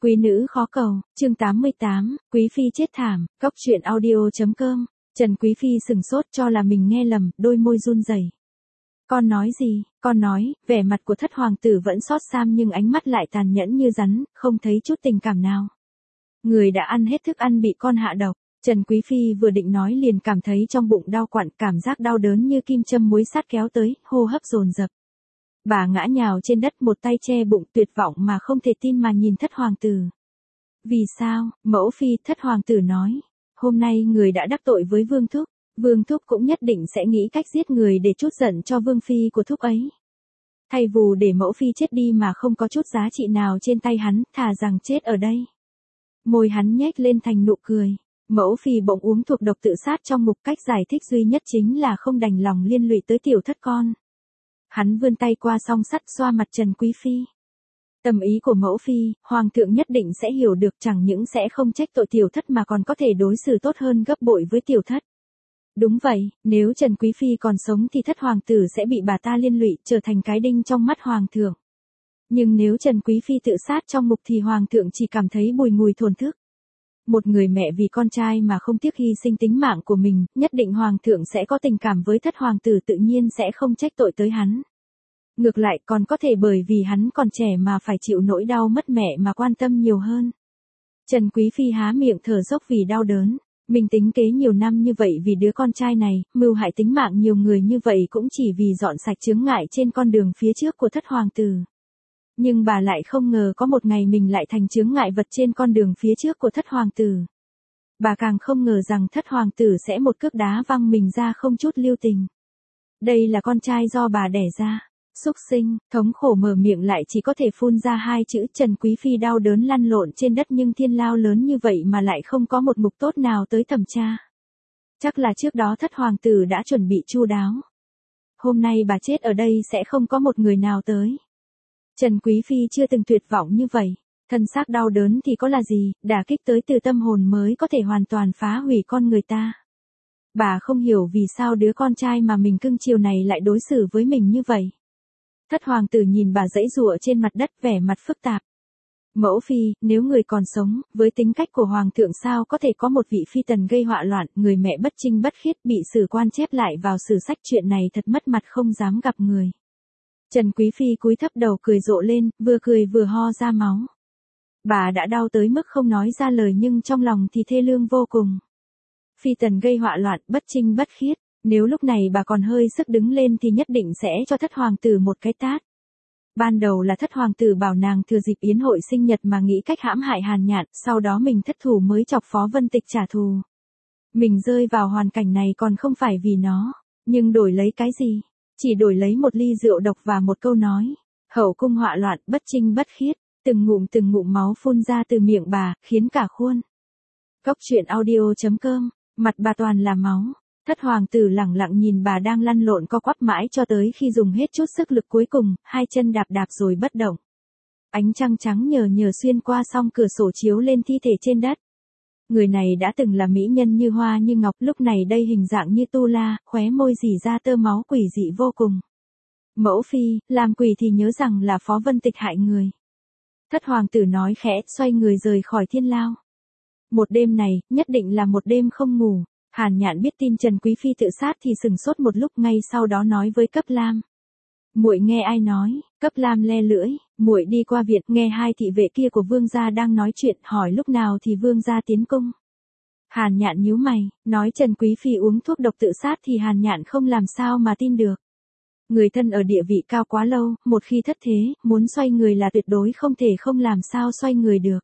Quý nữ khó cầu, chương 88, Quý phi chết thảm, Cóc truyện audio.com. Trần Quý phi sừng sốt cho là mình nghe lầm, đôi môi run rẩy. Con nói gì? Con nói, vẻ mặt của thất hoàng tử vẫn xót xam nhưng ánh mắt lại tàn nhẫn như rắn, không thấy chút tình cảm nào. Người đã ăn hết thức ăn bị con hạ độc. Trần Quý phi vừa định nói liền cảm thấy trong bụng đau quặn, cảm giác đau đớn như kim châm muối sắt kéo tới, hô hấp dồn dập. Bà ngã nhào trên đất, một tay che bụng, tuyệt vọng mà không thể tin mà nhìn thất hoàng tử. Vì sao? Mẫu phi, thất hoàng tử nói. Hôm nay người đã đắc tội với Vương Thúc. Vương Thúc cũng nhất định sẽ nghĩ cách giết người để trút giận cho Vương phi của Thúc ấy. Thay vì để mẫu phi chết đi mà không có chút giá trị nào trên tay hắn, thà rằng chết ở đây. Môi hắn nhếch lên thành nụ cười. Mẫu phi bỗng uống thuốc độc tự sát trong mục, cách giải thích duy nhất chính là không đành lòng liên lụy tới tiểu thất con. Hắn vươn tay qua song sắt xoa mặt Trần Quý phi. Tâm ý của mẫu phi, hoàng thượng nhất định sẽ hiểu được, chẳng những sẽ không trách tội tiểu thất mà còn có thể đối xử tốt hơn gấp bội với tiểu thất. Đúng vậy, nếu Trần Quý phi còn sống thì thất hoàng tử sẽ bị bà ta liên lụy, trở thành cái đinh trong mắt hoàng thượng. Nhưng nếu Trần Quý phi tự sát trong mục thì hoàng thượng chỉ cảm thấy bùi ngùi thổn thức. Một người mẹ vì con trai mà không tiếc hy sinh tính mạng của mình, nhất định hoàng thượng sẽ có tình cảm với thất hoàng tử, tự nhiên sẽ không trách tội tới hắn. Ngược lại còn có thể bởi vì hắn còn trẻ mà phải chịu nỗi đau mất mẹ mà quan tâm nhiều hơn. Trần Quý phi há miệng thở dốc vì đau đớn. Mình tính kế nhiều năm như vậy vì đứa con trai này, mưu hại tính mạng nhiều người như vậy cũng chỉ vì dọn sạch chướng ngại trên con đường phía trước của thất hoàng tử. Nhưng bà lại không ngờ có một ngày mình lại thành chướng ngại vật trên con đường phía trước của thất hoàng tử. Bà càng không ngờ rằng thất hoàng tử sẽ một cước đá văng mình ra không chút lưu tình. Đây là con trai do bà đẻ ra. Súc sinh, thống khổ mở miệng lại chỉ có thể phun ra hai chữ. Trần Quý phi đau đớn lăn lộn trên đất, nhưng thiên lao lớn như vậy mà lại không có một mục tốt nào tới thẩm tra. Chắc là trước đó thất hoàng tử đã chuẩn bị chu đáo. Hôm nay bà chết ở đây sẽ không có một người nào tới. Trần Quý phi chưa từng tuyệt vọng như vậy. Thân xác đau đớn thì có là gì, đả kích tới từ tâm hồn mới có thể hoàn toàn phá hủy con người ta. Bà không hiểu vì sao đứa con trai mà mình cưng chiều này lại đối xử với mình như vậy. Thất hoàng tử nhìn bà giãy giụa trên mặt đất, vẻ mặt phức tạp. Mẫu phi, nếu người còn sống, với tính cách của hoàng thượng sao có thể có một vị phi tần gây họa loạn, người mẹ bất trinh bất khiết bị sử quan chép lại vào sử sách, chuyện này thật mất mặt không dám gặp người. Trần Quý phi cúi thấp đầu cười rộ lên, vừa cười vừa ho ra máu. Bà đã đau tới mức không nói ra lời nhưng trong lòng thì thê lương vô cùng. Phi tần gây họa loạn, bất trinh bất khiết. Nếu lúc này bà còn hơi sức đứng lên thì nhất định sẽ cho thất hoàng tử một cái tát. Ban đầu là thất hoàng tử bảo nàng thừa dịp yến hội sinh nhật mà nghĩ cách hãm hại Hàn Nhạn, sau đó mình thất thủ mới chọc Phó Vân Tịch trả thù. Mình rơi vào hoàn cảnh này còn không phải vì nó, nhưng đổi lấy cái gì? Chỉ đổi lấy một ly rượu độc và một câu nói. Hậu cung họa loạn, bất trinh bất khiết, từng ngụm máu phun ra từ miệng bà, khiến cả khuôn. Cóc truyện audio.com, mặt bà toàn là máu. Thất hoàng tử lẳng lặng nhìn bà đang lăn lộn co quắp mãi cho tới khi dùng hết chút sức lực cuối cùng, hai chân đạp đạp rồi bất động. Ánh trăng trắng nhờ xuyên qua song cửa sổ chiếu lên thi thể trên đất. Người này đã từng là mỹ nhân như hoa như ngọc, lúc này đây hình dạng như tu la, khóe môi rỉ ra tơ máu quỷ dị vô cùng. Mẫu phi, làm quỷ thì nhớ rằng là Phó Vân Tịch hại người. Thất hoàng tử nói khẽ, xoay người rời khỏi thiên lao. Một đêm này, nhất định là một đêm không ngủ. Hàn Nhạn biết tin Trần Quý phi tự sát thì sừng sốt một lúc, ngay sau đó nói với Cấp Lam. Muội nghe ai nói? Cấp Lam le lưỡi, muội đi qua viện, nghe hai thị vệ kia của vương gia đang nói chuyện, hỏi lúc nào thì vương gia tiến cung. Hàn Nhạn nhíu mày, nói Trần Quý phi uống thuốc độc tự sát thì Hàn Nhạn không làm sao mà tin được. Người thân ở địa vị cao quá lâu, một khi thất thế, muốn xoay người là tuyệt đối không thể không làm sao xoay người được.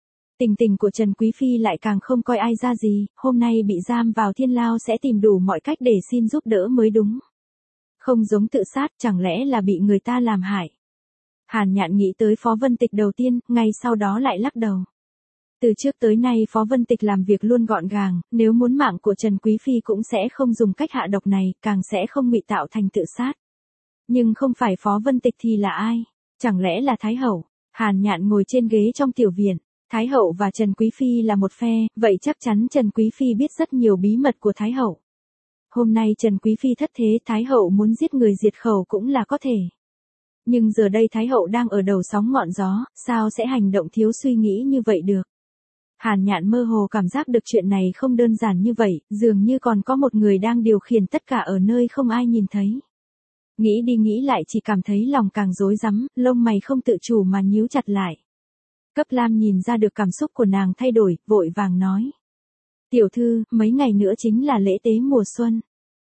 Tình của Trần Quý phi lại càng không coi ai ra gì, hôm nay bị giam vào thiên lao sẽ tìm đủ mọi cách để xin giúp đỡ mới đúng. Không giống tự sát, chẳng lẽ là bị người ta làm hại. Hàn Nhạn nghĩ tới Phó Vân Tịch đầu tiên, ngay sau đó lại lắc đầu. Từ trước tới nay Phó Vân Tịch làm việc luôn gọn gàng, nếu muốn mạng của Trần Quý phi cũng sẽ không dùng cách hạ độc này, càng sẽ không ngụy tạo thành tự sát. Nhưng không phải Phó Vân Tịch thì là ai? Chẳng lẽ là Thái hậu? Hàn Nhạn ngồi trên ghế trong tiểu viện. Thái hậu và Trần Quý phi là một phe, vậy chắc chắn Trần Quý phi biết rất nhiều bí mật của Thái hậu. Hôm nay Trần Quý phi thất thế, Thái hậu muốn giết người diệt khẩu cũng là có thể. Nhưng giờ đây Thái hậu đang ở đầu sóng ngọn gió, sao sẽ hành động thiếu suy nghĩ như vậy được? Hàn Nhạn mơ hồ cảm giác được chuyện này không đơn giản như vậy, dường như còn có một người đang điều khiển tất cả ở nơi không ai nhìn thấy. Nghĩ đi nghĩ lại chỉ cảm thấy lòng càng rối rắm, lông mày không tự chủ mà nhíu chặt lại. Cấp Lam nhìn ra được cảm xúc của nàng thay đổi, vội vàng nói. Tiểu thư, mấy ngày nữa chính là lễ tế mùa xuân.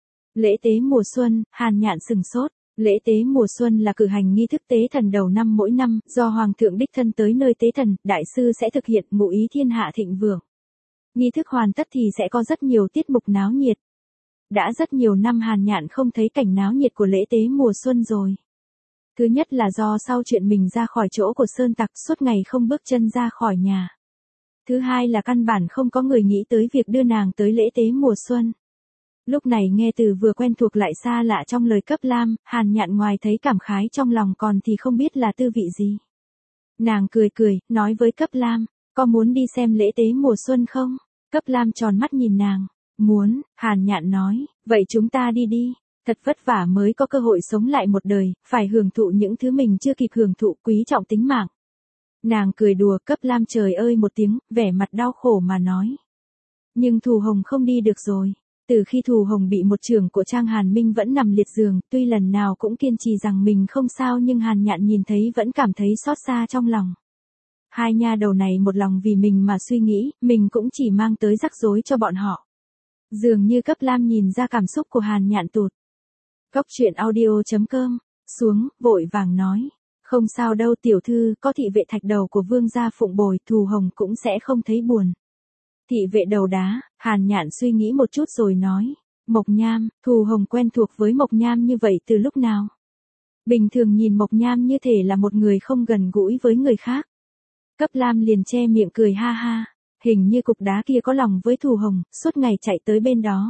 Lễ tế mùa xuân, Hàn Nhạn sừng sốt. Lễ tế mùa xuân là cử hành nghi thức tế thần đầu năm mỗi năm, do Hoàng thượng đích thân tới nơi tế thần, đại sư sẽ thực hiện ngụ ý thiên hạ thịnh vượng. Nghi thức hoàn tất thì sẽ có rất nhiều tiết mục náo nhiệt. Đã rất nhiều năm Hàn Nhạn không thấy cảnh náo nhiệt của lễ tế mùa xuân rồi. Thứ nhất là do sau chuyện mình ra khỏi chỗ của Sơn Tặc suốt ngày không bước chân ra khỏi nhà. Thứ hai là căn bản không có người nghĩ tới việc đưa nàng tới lễ tế mùa xuân. Lúc này nghe từ vừa quen thuộc lại xa lạ trong lời Cấp Lam, Hàn Nhạn ngoài thấy cảm khái trong lòng còn thì không biết là tư vị gì. Nàng cười cười, nói với Cấp Lam, có muốn đi xem lễ tế mùa xuân không? Cấp Lam tròn mắt nhìn nàng. Muốn, Hàn Nhạn nói, vậy chúng ta đi đi. Thật vất vả mới có cơ hội sống lại một đời, phải hưởng thụ những thứ mình chưa kịp hưởng thụ, quý trọng tính mạng. Nàng cười đùa. Cấp Lam trời ơi một tiếng, vẻ mặt đau khổ mà nói. Nhưng Thù Hồng không đi được rồi. Từ khi Thù Hồng bị một trưởng của Trang Hàn Minh vẫn nằm liệt giường, tuy lần nào cũng kiên trì rằng mình không sao nhưng Hàn Nhạn nhìn thấy vẫn cảm thấy xót xa trong lòng. Hai nha đầu này một lòng vì mình mà suy nghĩ, mình cũng chỉ mang tới rắc rối cho bọn họ. Dường như Cấp Lam nhìn ra cảm xúc của Hàn Nhạn tụt. Cốc truyện audio.com, xuống, vội vàng nói. Không sao đâu tiểu thư, có thị vệ thạch đầu của vương gia phụng bồi, Thù Hồng cũng sẽ không thấy buồn. Thị vệ đầu đá, Hàn Nhạn suy nghĩ một chút rồi nói. Mộc Nham, Thù Hồng quen thuộc với Mộc Nham như vậy từ lúc nào? Bình thường nhìn Mộc Nham như thể là một người không gần gũi với người khác. Cấp Lam liền che miệng cười ha ha. Hình như cục đá kia có lòng với Thù Hồng, suốt ngày chạy tới bên đó.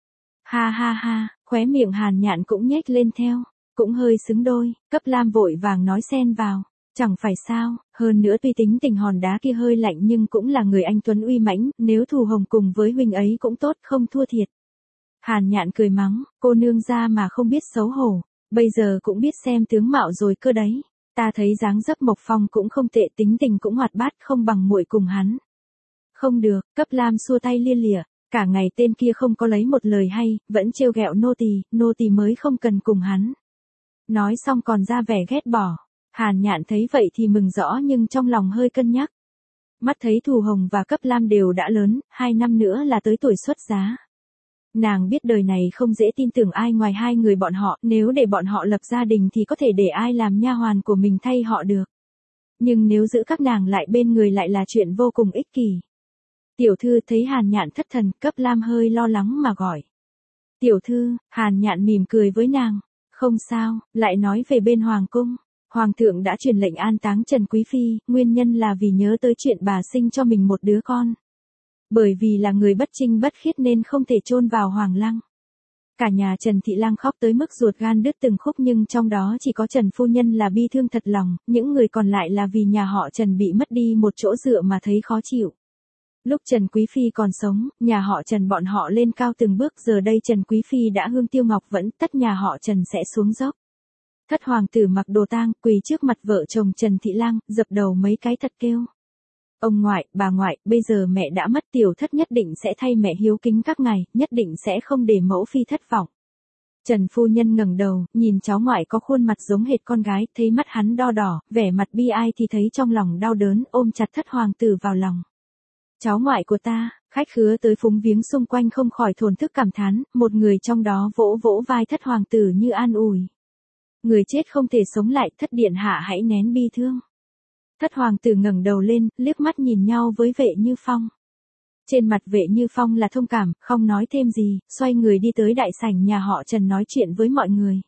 Ha ha ha, khóe miệng Hàn Nhạn cũng nhếch lên theo, cũng hơi xứng đôi. Cấp Lam vội vàng nói xen vào. Chẳng phải sao, hơn nữa tuy tính tình hòn đá kia hơi lạnh nhưng cũng là người anh tuấn uy mãnh, nếu Thù Hồng cùng với huynh ấy cũng tốt không thua thiệt. Hàn Nhạn cười mắng, cô nương ra mà không biết xấu hổ, bây giờ cũng biết xem tướng mạo rồi cơ đấy. Ta thấy dáng dấp Mộc Phong cũng không tệ, tính tình cũng hoạt bát, không bằng muội cùng hắn. Không được, Cấp Lam xua tay lia lịa, cả ngày tên kia không có lấy một lời hay, vẫn trêu ghẹo nô tỳ mới không cần cùng hắn. Nói xong còn ra vẻ ghét bỏ. Hàn Nhạn thấy vậy thì mừng rõ nhưng trong lòng hơi cân nhắc. Mắt thấy Thù Hồng và Cấp Lam đều đã lớn, 2 năm nữa là tới tuổi xuất giá. Nàng biết đời này không dễ tin tưởng ai ngoài hai người bọn họ, nếu để bọn họ lập gia đình thì có thể để ai làm nha hoàn của mình thay họ được. Nhưng nếu giữ các nàng lại bên người lại là chuyện vô cùng ích kỷ. Tiểu thư thấy Hàn Nhạn thất thần, Cấp Lam hơi lo lắng mà gọi. Tiểu thư, Hàn Nhạn mỉm cười với nàng. Không sao, lại nói về bên Hoàng cung. Hoàng thượng đã truyền lệnh an táng Trần Quý Phi, nguyên nhân là vì nhớ tới chuyện bà sinh cho mình một đứa con. Bởi vì là người bất trinh bất khiết nên không thể chôn vào Hoàng lăng. Cả nhà Trần Thị Lang khóc tới mức ruột gan đứt từng khúc nhưng trong đó chỉ có Trần phu nhân là bi thương thật lòng, những người còn lại là vì nhà họ Trần bị mất đi một chỗ dựa mà thấy khó chịu. Lúc Trần Quý Phi còn sống, nhà họ Trần bọn họ lên cao từng bước, giờ đây Trần Quý Phi đã hương tiêu ngọc vẫn, tất nhà họ Trần sẽ xuống dốc. Thất hoàng tử mặc đồ tang, quỳ trước mặt vợ chồng Trần Thị Lang, dập đầu mấy cái thật kêu. Ông ngoại, bà ngoại, bây giờ mẹ đã mất, tiểu thất nhất định sẽ thay mẹ hiếu kính các ngài, nhất định sẽ không để mẫu phi thất vọng. Trần phu nhân ngẩng đầu, nhìn cháu ngoại có khuôn mặt giống hệt con gái, thấy mắt hắn đo đỏ, vẻ mặt bi ai thì thấy trong lòng đau đớn, ôm chặt thất hoàng tử vào lòng. Cháu ngoại của ta, khách khứa tới phúng viếng xung quanh không khỏi thổn thức cảm thán, một người trong đó vỗ vỗ vai thất hoàng tử như an ủi. Người chết không thể sống lại, thất điện hạ hãy nén bi thương. Thất hoàng tử ngẩng đầu lên, liếc mắt nhìn nhau với Vệ Như Phong. Trên mặt Vệ Như Phong là thông cảm, không nói thêm gì, xoay người đi tới đại sảnh nhà họ Trần nói chuyện với mọi người.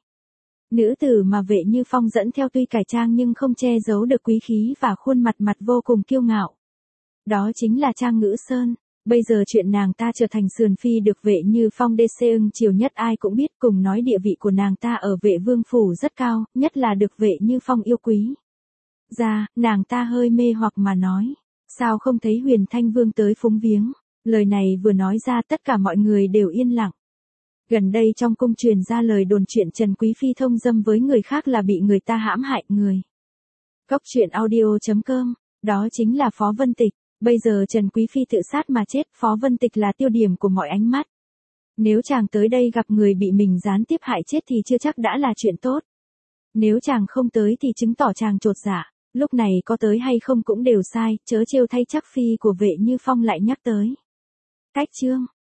Nữ tử mà Vệ Như Phong dẫn theo tuy cải trang nhưng không che giấu được quý khí và khuôn mặt vô cùng kiêu ngạo. Đó chính là Trang Ngữ Sơn. Bây giờ chuyện nàng ta trở thành sườn phi được Vệ Như Phong đê xê ưng chiều nhất ai cũng biết, cùng nói địa vị của nàng ta ở Vệ Vương phủ rất cao, nhất là được Vệ Như Phong yêu quý. Nàng ta hơi mê hoặc mà nói, sao không thấy Huyền Thanh Vương tới phúng viếng? Lời này vừa nói ra tất cả mọi người đều yên lặng. Gần đây trong cung truyền ra lời đồn chuyện Trần Quý Phi thông dâm với người khác là bị người ta hãm hại người. Góc truyện audio.com, đó chính là Phó Vân Tịch. Bây giờ Trần Quý Phi tự sát mà chết, Phó Vân Tịch là tiêu điểm của mọi ánh mắt. Nếu chàng tới đây gặp người bị mình gián tiếp hại chết thì chưa chắc đã là chuyện tốt. Nếu chàng không tới thì chứng tỏ chàng chột dạ. Lúc này có tới hay không cũng đều sai, chớ trêu thay chắc phi của Vệ Như Phong lại nhắc tới. Cách chương